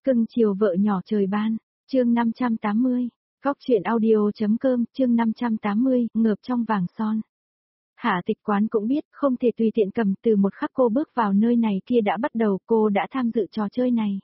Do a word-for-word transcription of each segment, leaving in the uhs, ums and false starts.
Cưng chiều vợ nhỏ trời ban, chương năm trăm tám mươi, Góc truyện audio.com, chương năm trăm tám mươi, ngợp trong vàng son. Hạ Tịch Quán cũng biết không thể tùy tiện cầm, từ một khắc cô bước vào nơi này kia đã bắt đầu cô đã tham dự trò chơi này.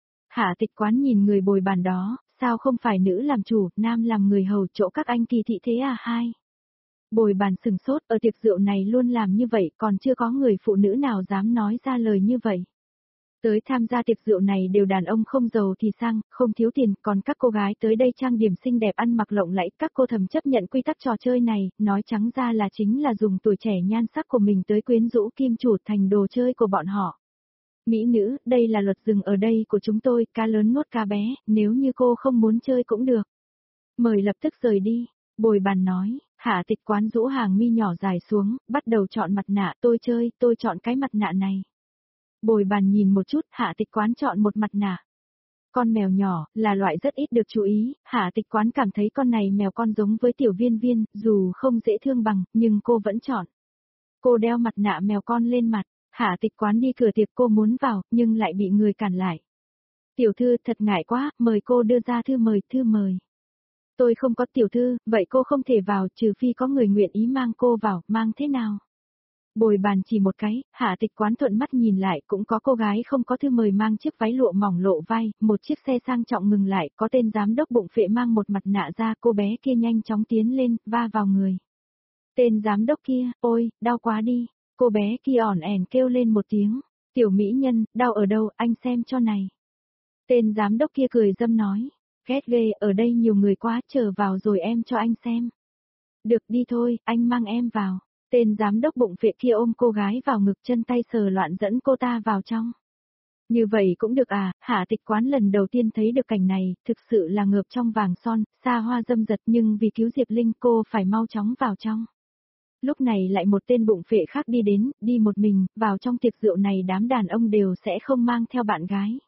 Hạ Tịch Quán nhìn người bồi bàn đó, sao không phải nữ làm chủ, nam làm người hầu, chỗ các anh kỳ thị thế à hai. Bồi bàn sừng sốt, ở tiệc rượu này luôn làm như vậy, còn chưa có người phụ nữ nào dám nói ra lời như vậy. Tới tham gia tiệc rượu này đều đàn ông không giàu thì sang, không thiếu tiền, còn các cô gái tới đây trang điểm xinh đẹp, ăn mặc lộng lẫy, các cô thầm chấp nhận quy tắc trò chơi này, nói trắng ra là chính là dùng tuổi trẻ nhan sắc của mình tới quyến rũ kim chủ thành đồ chơi của bọn họ. Mỹ nữ, đây là luật rừng ở đây của chúng tôi, cá lớn nuốt cá bé, nếu như cô không muốn chơi cũng được. Mời lập tức rời đi, bồi bàn nói. Hạ Tịch Quán rũ hàng mi nhỏ dài xuống, bắt đầu chọn mặt nạ, tôi chơi, tôi chọn cái mặt nạ này. Bồi bàn nhìn một chút, Hạ Tịch Quán chọn một mặt nạ. Con mèo nhỏ, là loại rất ít được chú ý, Hạ Tịch Quán cảm thấy con này mèo con giống với tiểu viên viên, dù không dễ thương bằng, nhưng cô vẫn chọn. Cô đeo mặt nạ mèo con lên mặt, Hạ Tịch Quán đi cửa tiệc, cô muốn vào, nhưng lại bị người cản lại. Tiểu thư, thật ngại quá, mời cô đưa ra thư mời, thư mời. Tôi không có tiểu thư, vậy cô không thể vào, trừ phi có người nguyện ý mang cô vào, mang thế nào? Bồi bàn chỉ một cái, Hạ Tịch Quán thuận mắt nhìn lại, cũng có cô gái không có thư mời mang chiếc váy lụa mỏng lộ vai, một chiếc xe sang trọng ngừng lại, có tên giám đốc bụng phệ mang một mặt nạ ra, cô bé kia nhanh chóng tiến lên, va vào người. Tên giám đốc kia, ôi, đau quá đi, cô bé kia ỏn ẻn kêu lên một tiếng, tiểu mỹ nhân, đau ở đâu, anh xem cho này. Tên giám đốc kia cười dâm nói, ghét ghê, ở đây nhiều người quá, chờ vào rồi em cho anh xem. Được đi thôi, anh mang em vào. Tên giám đốc bụng phệ kia ôm cô gái vào ngực, chân tay sờ loạn dẫn cô ta vào trong. Như vậy cũng được à, Hạ Tịch Quán lần đầu tiên thấy được cảnh này, thực sự là ngợp trong vàng son, xa hoa dâm dật, nhưng vì cứu Diệp Linh cô phải mau chóng vào trong. Lúc này lại một tên bụng phệ khác đi đến, đi một mình, vào trong tiệc rượu này đám đàn ông đều sẽ không mang theo bạn gái.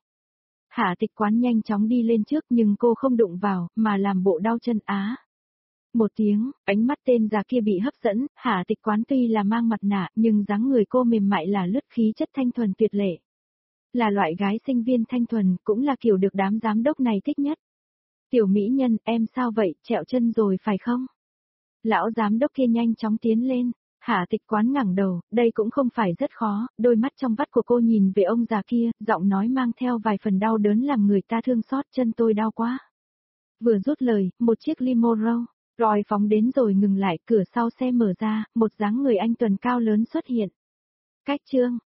Hạ Tịch Quán nhanh chóng đi lên trước nhưng cô không đụng vào, mà làm bộ đau chân á. Một tiếng, ánh mắt tên già kia bị hấp dẫn, Hạ Tịch Quán tuy là mang mặt nạ nhưng dáng người cô mềm mại là lướt khí chất thanh thuần tuyệt lệ. Là loại gái sinh viên thanh thuần, cũng là kiểu được đám giám đốc này thích nhất. Tiểu mỹ nhân, em sao vậy, trẹo chân rồi phải không? Lão giám đốc kia nhanh chóng tiến lên, Hạ Tịch Quán ngẩng đầu, đây cũng không phải rất khó, đôi mắt trong vắt của cô nhìn về ông già kia, giọng nói mang theo vài phần đau đớn làm người ta thương xót, chân tôi đau quá. Vừa rút lời, một chiếc limo rồi phóng đến rồi ngừng lại, cửa sau xe mở ra, một dáng người anh tuần cao lớn xuất hiện. Cách trương,